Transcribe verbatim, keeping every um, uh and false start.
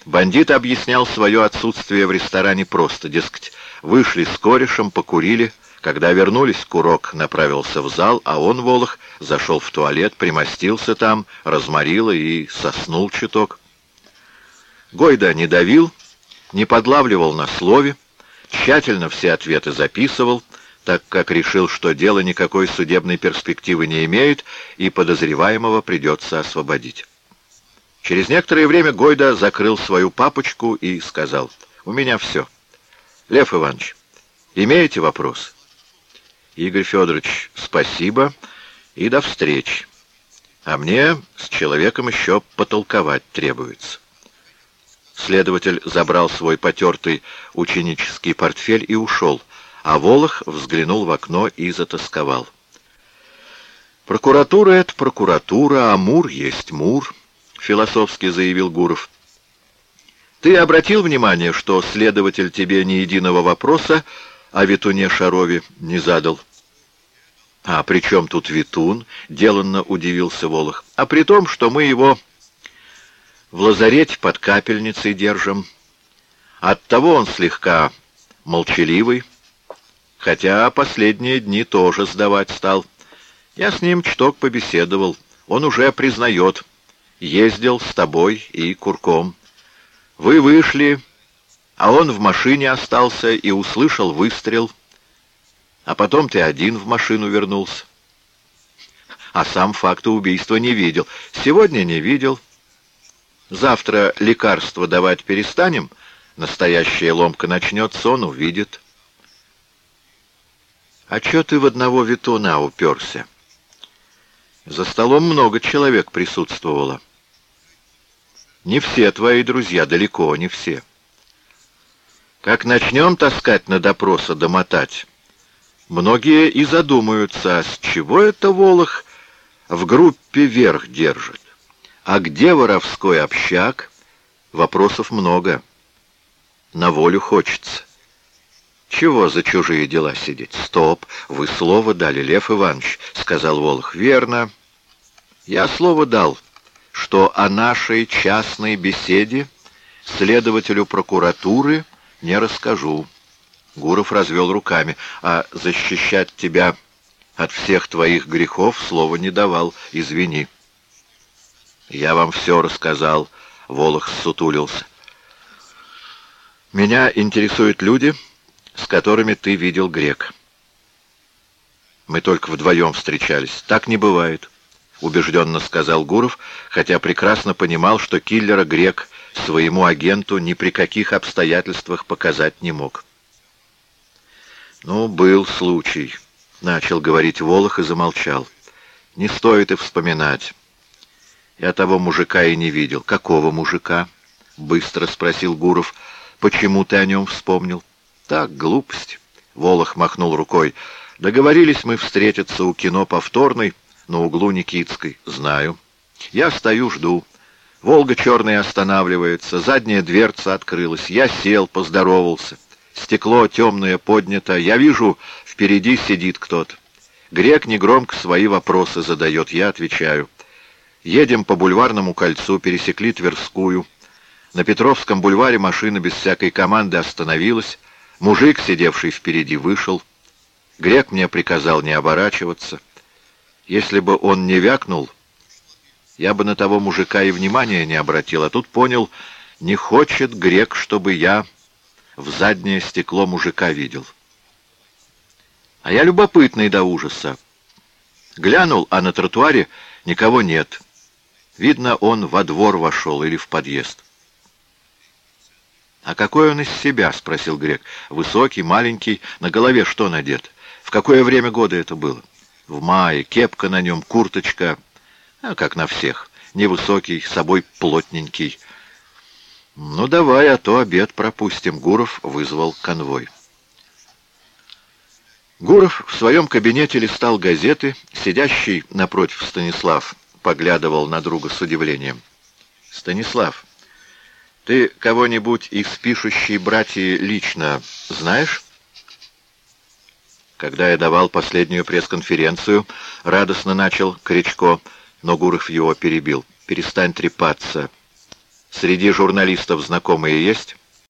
Бандит объяснял свое отсутствие в ресторане просто, дескать, вышли с корешем, покурили. Когда вернулись, курок направился в зал, а он, Волох, зашел в туалет, примостился там, разморило и соснул чуток. Гойда не давил, не подлавливал на слове, тщательно все ответы записывал, так как решил, что дело никакой судебной перспективы не имеет, и подозреваемого придется освободить. Через некоторое время Гойда закрыл свою папочку и сказал: «У меня все. Лев Иванович, имеете вопрос?» «Игорь Федорович, спасибо и до встречи. А мне с человеком еще потолковать требуется». Следователь забрал свой потертый ученический портфель и ушел, а Волох взглянул в окно и затосковал. «Прокуратура — это прокуратура, а Мур есть Мур», — философски заявил Гуров. «Ты обратил внимание, что следователь тебе ни единого вопроса о Ветуне Шарове не задал?» «А при чем тут Ветун?» — деланно удивился Волох. «А при том, что мы его в лазарете под капельницей держим. Оттого он слегка молчаливый, хотя последние дни тоже сдавать стал. Я с ним чуток побеседовал. Он уже признает, ездил с тобой и Курком. Вы вышли, а он в машине остался и услышал выстрел. А потом ты один в машину вернулся. А сам факта убийства не видел. Сегодня не видел. Завтра лекарство давать перестанем, настоящая ломка начнется, он увидит». «А чё ты в одного Ветуна уперся? За столом много человек присутствовало. Не все твои друзья, далеко не все. Как начнем таскать на допроса домотать, многие и задумаются, а с чего это Волох в группе верх держит? А где воровской общак? Вопросов много. На волю хочется. Чего за чужие дела сидеть? Стоп, вы слово дали, Лев Иванович, сказал Волох. Верно. Я слово дал, что о нашей частной беседе следователю прокуратуры не расскажу. Гуров развел руками. А защищать тебя от всех твоих грехов слова не давал. Извини. «Я вам все рассказал», — Волох ссутулился. «Меня интересуют люди, с которыми ты видел Грек. Мы только вдвоем встречались. Так не бывает», — убежденно сказал Гуров, хотя прекрасно понимал, что киллера Грек своему агенту ни при каких обстоятельствах показать не мог. «Ну, был случай», — начал говорить Волох и замолчал. «Не стоит и вспоминать. Я того мужика и не видел». «Какого мужика?» — быстро спросил Гуров. «Почему ты о нем вспомнил?» «Так, глупость». Волох махнул рукой. «Договорились мы встретиться у кино повторной на углу Никитской». «Знаю. Я стою, жду. Волга черная останавливается, задняя дверца открылась. Я сел, поздоровался. Стекло темное поднято. Я вижу, впереди сидит кто-то. Грек негромко свои вопросы задает, я отвечаю. Едем по бульварному кольцу, пересекли Тверскую. На Петровском бульваре машина без всякой команды остановилась. Мужик, сидевший впереди, вышел. Грек мне приказал не оборачиваться. Если бы он не вякнул, я бы на того мужика и внимания не обратил. А тут понял, не хочет Грек, чтобы я в заднее стекло мужика видел. А я любопытный до ужаса. Глянул, а на тротуаре никого нет. Видно, он во двор вошел или в подъезд. «А какой он из себя?» — спросил Грек. «Высокий, маленький, на голове что надет? В какое время года это было?» «В мае, кепка на нем, курточка, а как на всех. Невысокий, с собой плотненький». «Ну давай, а то обед пропустим». Гуров вызвал конвой. Гуров в своем кабинете листал газеты. Сидящий напротив Станислав поглядывал на друга с удивлением. «Станислав, ты кого-нибудь из пишущей братьи лично знаешь?» Когда я давал последнюю пресс-конференцию, радостно начал Кричко, но Гуров его перебил. «Перестань трепаться. Среди журналистов знакомые есть?